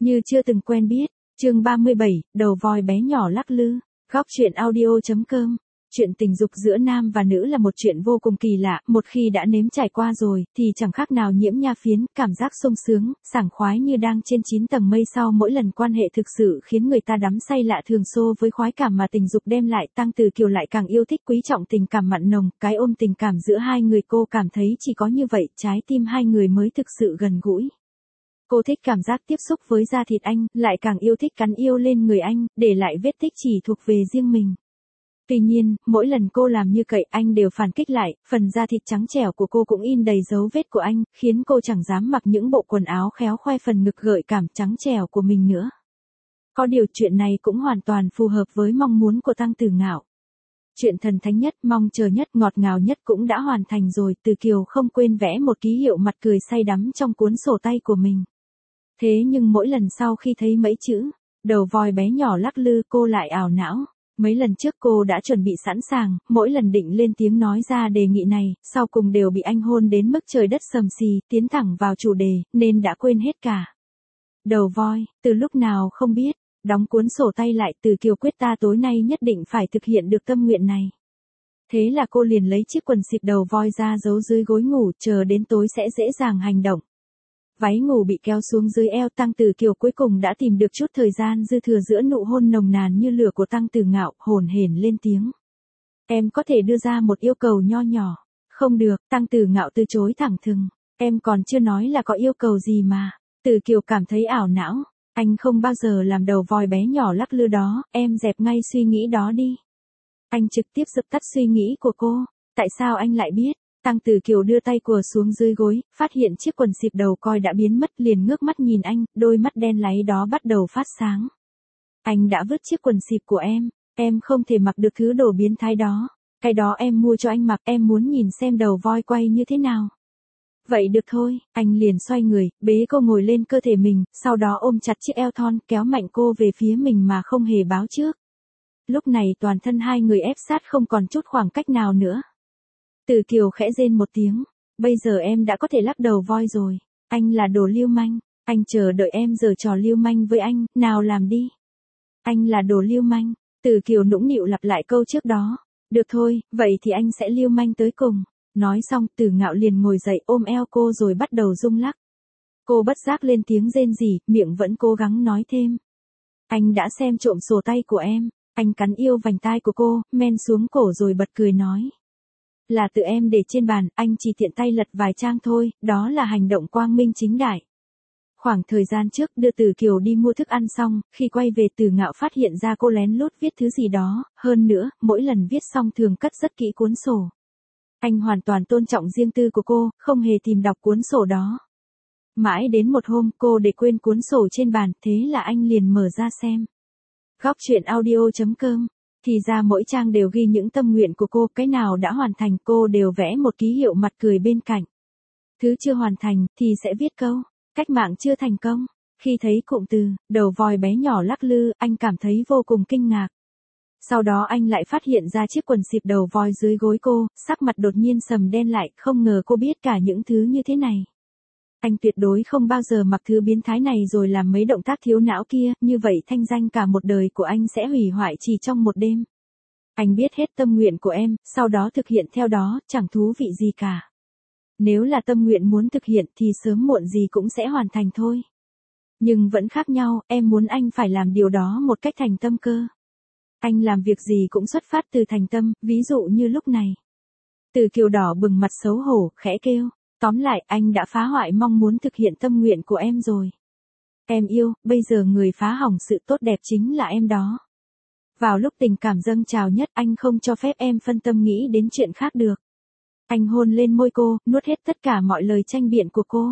Như chưa từng quen biết, chương 37, đầu voi bé nhỏ lắc lư, góc truyện audio.com. Chuyện tình dục giữa nam và nữ là một chuyện vô cùng kỳ lạ, một khi đã nếm trải qua rồi, thì chẳng khác nào nhiễm nha phiến, cảm giác sung sướng, sảng khoái như đang trên 9 tầng mây sau mỗi lần quan hệ thực sự khiến người ta đắm say lạ thường xô với khoái cảm mà tình dục đem lại. Tăng Từ Kiều lại càng yêu thích quý trọng tình cảm mặn nồng, cái ôm tình cảm giữa hai người. Cô cảm thấy chỉ có như vậy, trái tim hai người mới thực sự gần gũi. Cô thích cảm giác tiếp xúc với da thịt anh, lại càng yêu thích cắn yêu lên người anh, để lại vết tích chỉ thuộc về riêng mình. Tuy nhiên, mỗi lần cô làm như vậy anh đều phản kích lại, phần da thịt trắng trẻo của cô cũng in đầy dấu vết của anh, khiến cô chẳng dám mặc những bộ quần áo khéo khoe phần ngực gợi cảm trắng trẻo của mình nữa. Có điều chuyện này cũng hoàn toàn phù hợp với mong muốn của Tăng Tử Ngạo. Chuyện thần thánh nhất, mong chờ nhất, ngọt ngào nhất cũng đã hoàn thành rồi. Từ Kiều không quên vẽ một ký hiệu mặt cười say đắm trong cuốn sổ tay của mình. Thế nhưng mỗi lần sau khi thấy mấy chữ, đầu voi bé nhỏ lắc lư, cô lại ảo não. Mấy lần trước cô đã chuẩn bị sẵn sàng, mỗi lần định lên tiếng nói ra đề nghị này, sau cùng đều bị anh hôn đến mức trời đất sầm xì, tiến thẳng vào chủ đề, nên đã quên hết cả. Đầu voi, từ lúc nào không biết, đóng cuốn sổ tay lại. Từ Kiều quyết ta tối nay nhất định phải thực hiện được tâm nguyện này. Thế là cô liền lấy chiếc quần xịp đầu voi ra giấu dưới gối ngủ, chờ đến tối sẽ dễ dàng hành động. Váy ngủ bị kéo xuống dưới eo, Tăng Tử Kiều cuối cùng đã tìm được chút thời gian dư thừa giữa nụ hôn nồng nàn như lửa của Tăng Tử Ngạo, hổn hển lên tiếng. Em có thể đưa ra một yêu cầu nho nhỏ. Không được, Tăng Tử Ngạo từ chối thẳng thừng. Em còn chưa nói là có yêu cầu gì mà. Tử Kiều cảm thấy ảo não. Anh không bao giờ làm đầu voi bé nhỏ lắc lư đó, em dẹp ngay suy nghĩ đó đi. Anh trực tiếp dập tắt suy nghĩ của cô. Tại sao anh lại biết? Tăng Tử Kiều đưa tay của xuống dưới gối, phát hiện chiếc quần xịp đầu coi đã biến mất, liền ngước mắt nhìn anh, đôi mắt đen láy đó bắt đầu phát sáng. Anh đã vứt chiếc quần xịp của em không thể mặc được thứ đồ biến thái đó. Cái đó em mua cho anh mặc, em muốn nhìn xem đầu voi quay như thế nào. Vậy được thôi, anh liền xoay người, bế cô ngồi lên cơ thể mình, sau đó ôm chặt chiếc eo thon, kéo mạnh cô về phía mình mà không hề báo trước. Lúc này toàn thân hai người ép sát không còn chút khoảng cách nào nữa. Từ Kiều khẽ rên một tiếng, bây giờ em đã có thể lắc đầu voi rồi, anh là đồ lưu manh, anh chờ đợi em giở trò lưu manh với anh, nào làm đi. Anh là đồ lưu manh, Từ Kiều nũng nịu lặp lại câu trước đó, được thôi, vậy thì anh sẽ lưu manh tới cùng. Nói xong, Tử Ngạo liền ngồi dậy ôm eo cô rồi bắt đầu rung lắc. Cô bất giác lên tiếng rên rỉ, miệng vẫn cố gắng nói thêm. Anh đã xem trộm sổ tay của em, anh cắn yêu vành tai của cô, men xuống cổ rồi bật cười nói. Là tự em để trên bàn, anh chỉ tiện tay lật vài trang thôi, đó là hành động quang minh chính đại. Khoảng thời gian trước đưa Từ Kiều đi mua thức ăn xong, khi quay về Tử Ngạo phát hiện ra cô lén lút viết thứ gì đó, hơn nữa, mỗi lần viết xong thường cất rất kỹ cuốn sổ. Anh hoàn toàn tôn trọng riêng tư của cô, không hề tìm đọc cuốn sổ đó. Mãi đến một hôm cô để quên cuốn sổ trên bàn, thế là anh liền mở ra xem. Góc truyện audio.com. Thì ra mỗi trang đều ghi những tâm nguyện của cô, cái nào đã hoàn thành cô đều vẽ một ký hiệu mặt cười bên cạnh. Thứ chưa hoàn thành thì sẽ viết câu, cách mạng chưa thành công. Khi thấy cụm từ, đầu voi bé nhỏ lắc lư, anh cảm thấy vô cùng kinh ngạc. Sau đó anh lại phát hiện ra chiếc quần xịp đầu voi dưới gối cô, sắc mặt đột nhiên sầm đen lại, không ngờ cô biết cả những thứ như thế này. Anh tuyệt đối không bao giờ mặc thứ biến thái này rồi làm mấy động tác thiếu não kia, như vậy thanh danh cả một đời của anh sẽ hủy hoại chỉ trong một đêm. Anh biết hết tâm nguyện của em, sau đó thực hiện theo đó, chẳng thú vị gì cả. Nếu là tâm nguyện muốn thực hiện thì sớm muộn gì cũng sẽ hoàn thành thôi. Nhưng vẫn khác nhau, em muốn anh phải làm điều đó một cách thành tâm cơ. Anh làm việc gì cũng xuất phát từ thành tâm, ví dụ như lúc này. Từ Kiều đỏ bừng mặt xấu hổ, khẽ kêu. Tóm lại, anh đã phá hoại mong muốn thực hiện tâm nguyện của em rồi. Em yêu, bây giờ người phá hỏng sự tốt đẹp chính là em đó. Vào lúc tình cảm dâng trào nhất, anh không cho phép em phân tâm nghĩ đến chuyện khác được. Anh hôn lên môi cô, nuốt hết tất cả mọi lời tranh biện của cô.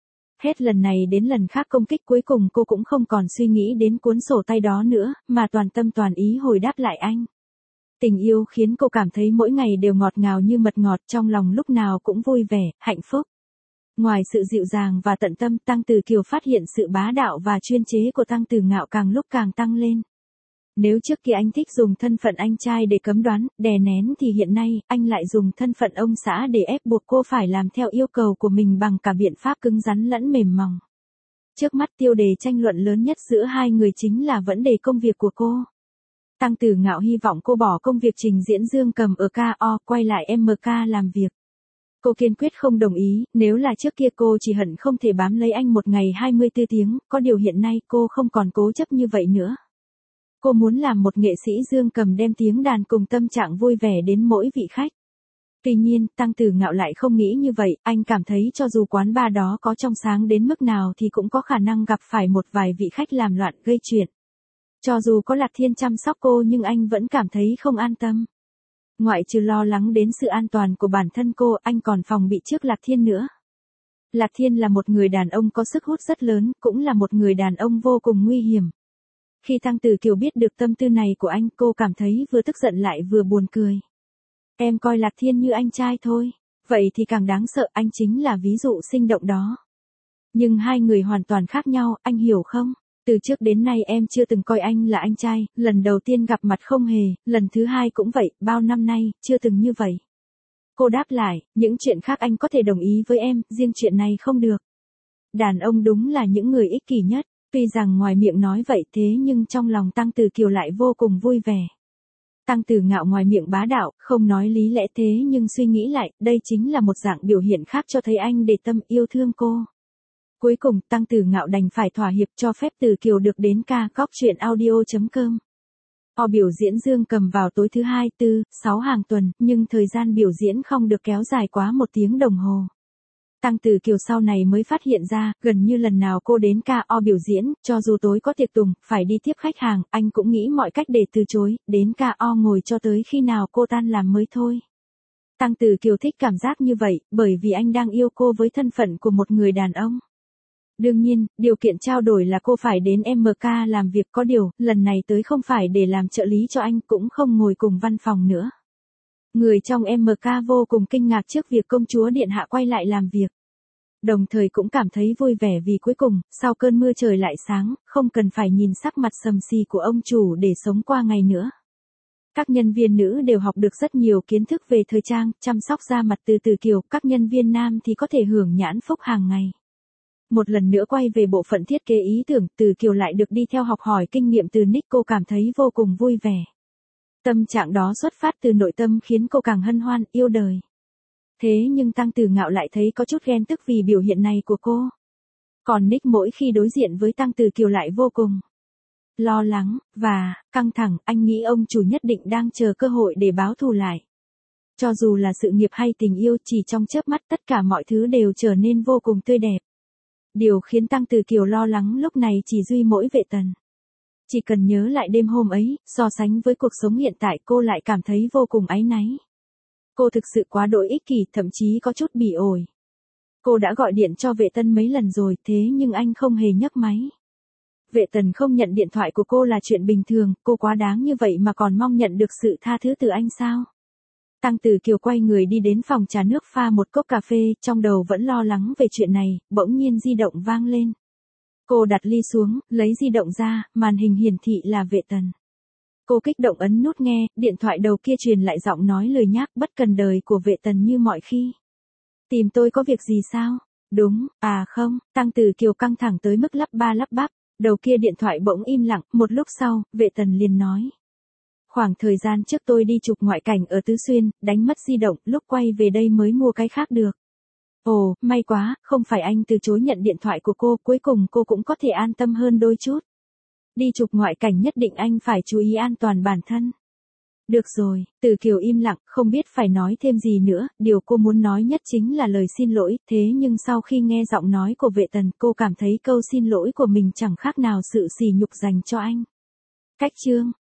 Hết lần này đến lần khác công kích, cuối cùng cô cũng không còn suy nghĩ đến cuốn sổ tay đó nữa, mà toàn tâm toàn ý hồi đáp lại anh. Tình yêu khiến cô cảm thấy mỗi ngày đều ngọt ngào như mật ngọt, trong lòng lúc nào cũng vui vẻ, hạnh phúc. Ngoài sự dịu dàng và tận tâm, Tăng Tử Kiều phát hiện sự bá đạo và chuyên chế của Tăng Tử Ngạo càng lúc càng tăng lên. Nếu trước kia anh thích dùng thân phận anh trai để cấm đoán, đè nén thì hiện nay, anh lại dùng thân phận ông xã để ép buộc cô phải làm theo yêu cầu của mình bằng cả biện pháp cứng rắn lẫn mềm mỏng. Trước mắt tiêu đề tranh luận lớn nhất giữa hai người chính là vấn đề công việc của cô. Tăng Tử Ngạo hy vọng cô bỏ công việc trình diễn dương cầm ở KO, quay lại MK làm việc. Cô kiên quyết không đồng ý, nếu là trước kia cô chỉ hận không thể bám lấy anh một ngày 24 tiếng, có điều hiện nay cô không còn cố chấp như vậy nữa. Cô muốn làm một nghệ sĩ dương cầm đem tiếng đàn cùng tâm trạng vui vẻ đến mỗi vị khách. Tuy nhiên, Tăng Tử Ngạo lại không nghĩ như vậy, anh cảm thấy cho dù quán bar đó có trong sáng đến mức nào thì cũng có khả năng gặp phải một vài vị khách làm loạn gây chuyện. Cho dù có Lạc Thiên chăm sóc cô nhưng anh vẫn cảm thấy không an tâm. Ngoại trừ lo lắng đến sự an toàn của bản thân cô, anh còn phòng bị trước Lạc Thiên nữa. Lạc Thiên là một người đàn ông có sức hút rất lớn, cũng là một người đàn ông vô cùng nguy hiểm. Khi Tăng Tử Kiều biết được tâm tư này của anh, cô cảm thấy vừa tức giận lại vừa buồn cười. Em coi Lạc Thiên như anh trai thôi. Vậy thì càng đáng sợ, anh chính là ví dụ sinh động đó. Nhưng hai người hoàn toàn khác nhau, anh hiểu không? Từ trước đến nay em chưa từng coi anh là anh trai, lần đầu tiên gặp mặt không hề, lần thứ hai cũng vậy, bao năm nay, chưa từng như vậy. Cô đáp lại, những chuyện khác anh có thể đồng ý với em, riêng chuyện này không được. Đàn ông đúng là những người ích kỷ nhất, tuy rằng ngoài miệng nói vậy thế nhưng trong lòng Tăng Tử Kiều lại vô cùng vui vẻ. Tăng Tử Ngạo ngoài miệng bá đạo, không nói lý lẽ thế nhưng suy nghĩ lại, đây chính là một dạng biểu hiện khác cho thấy anh để tâm yêu thương cô. Cuối cùng, Tăng Tử Ngạo đành phải thỏa hiệp cho phép Tử Kiều được đến ca góc chuyện audio.com. Họ biểu diễn dương cầm vào tối thứ 2, 4, 6 hàng tuần, nhưng thời gian biểu diễn không được kéo dài quá 1 tiếng đồng hồ. Tăng Tử Kiều sau này mới phát hiện ra, gần như lần nào cô đến KO biểu diễn, cho dù tối có tiệc tùng, phải đi tiếp khách hàng, anh cũng nghĩ mọi cách để từ chối, đến KO ngồi cho tới khi nào cô tan làm mới thôi. Tăng Tử Kiều thích cảm giác như vậy, bởi vì anh đang yêu cô với thân phận của một người đàn ông. Đương nhiên, điều kiện trao đổi là cô phải đến MK làm việc, có điều, lần này tới không phải để làm trợ lý cho anh, cũng không ngồi cùng văn phòng nữa. Người trong MK vô cùng kinh ngạc trước việc công chúa điện hạ quay lại làm việc. Đồng thời cũng cảm thấy vui vẻ vì cuối cùng, sau cơn mưa trời lại sáng, không cần phải nhìn sắc mặt sầm xì của ông chủ để sống qua ngày nữa. Các nhân viên nữ đều học được rất nhiều kiến thức về thời trang, chăm sóc da mặt từ Tử Kiều, các nhân viên nam thì có thể hưởng nhãn phúc hàng ngày. Một lần nữa quay về bộ phận thiết kế ý tưởng, Tử Kiều lại được đi theo học hỏi kinh nghiệm từ Nick, cô cảm thấy vô cùng vui vẻ. Tâm trạng đó xuất phát từ nội tâm khiến cô càng hân hoan, yêu đời. Thế nhưng Tăng Tử Ngạo lại thấy có chút ghen tức vì biểu hiện này của cô. Còn Nick mỗi khi đối diện với Tăng Tử Kiều lại vô cùng lo lắng, và căng thẳng, anh nghĩ ông chủ nhất định đang chờ cơ hội để báo thù lại. Cho dù là sự nghiệp hay tình yêu, chỉ trong chớp mắt tất cả mọi thứ đều trở nên vô cùng tươi đẹp. Điều khiến Tăng Tử Kiều lo lắng lúc này chỉ duy mỗi Vệ Tần. Chỉ cần nhớ lại đêm hôm ấy, so sánh với cuộc sống hiện tại cô lại cảm thấy vô cùng áy náy. Cô thực sự quá đỗi ích kỷ, thậm chí có chút bỉ ổi. Cô đã gọi điện cho Vệ Tần mấy lần rồi, thế nhưng anh không hề nhấc máy. Vệ Tần không nhận điện thoại của cô là chuyện bình thường, cô quá đáng như vậy mà còn mong nhận được sự tha thứ từ anh sao? Tăng Tử Kiều quay người đi đến phòng trà nước pha một cốc cà phê, trong đầu vẫn lo lắng về chuyện này, bỗng nhiên di động vang lên. Cô đặt ly xuống, lấy di động ra, màn hình hiển thị là Vệ Tần. Cô kích động ấn nút nghe, điện thoại đầu kia truyền lại giọng nói lười nhác bất cần đời của Vệ Tần như mọi khi. Tìm tôi có việc gì sao? Đúng, à không, Tăng Tử Kiều căng thẳng tới mức lắp ba lắp bắp, đầu kia điện thoại bỗng im lặng, một lúc sau, Vệ Tần liền nói. Khoảng thời gian trước tôi đi chụp ngoại cảnh ở Tứ Xuyên, đánh mất di động, lúc quay về đây mới mua cái khác được. Ồ, may quá, không phải anh từ chối nhận điện thoại của cô, cuối cùng cô cũng có thể an tâm hơn đôi chút. Đi chụp ngoại cảnh nhất định anh phải chú ý an toàn bản thân. Được rồi, Tử Kiều im lặng, không biết phải nói thêm gì nữa, điều cô muốn nói nhất chính là lời xin lỗi, thế nhưng sau khi nghe giọng nói của Vệ Tần, cô cảm thấy câu xin lỗi của mình chẳng khác nào sự sỉ nhục dành cho anh. Cách chương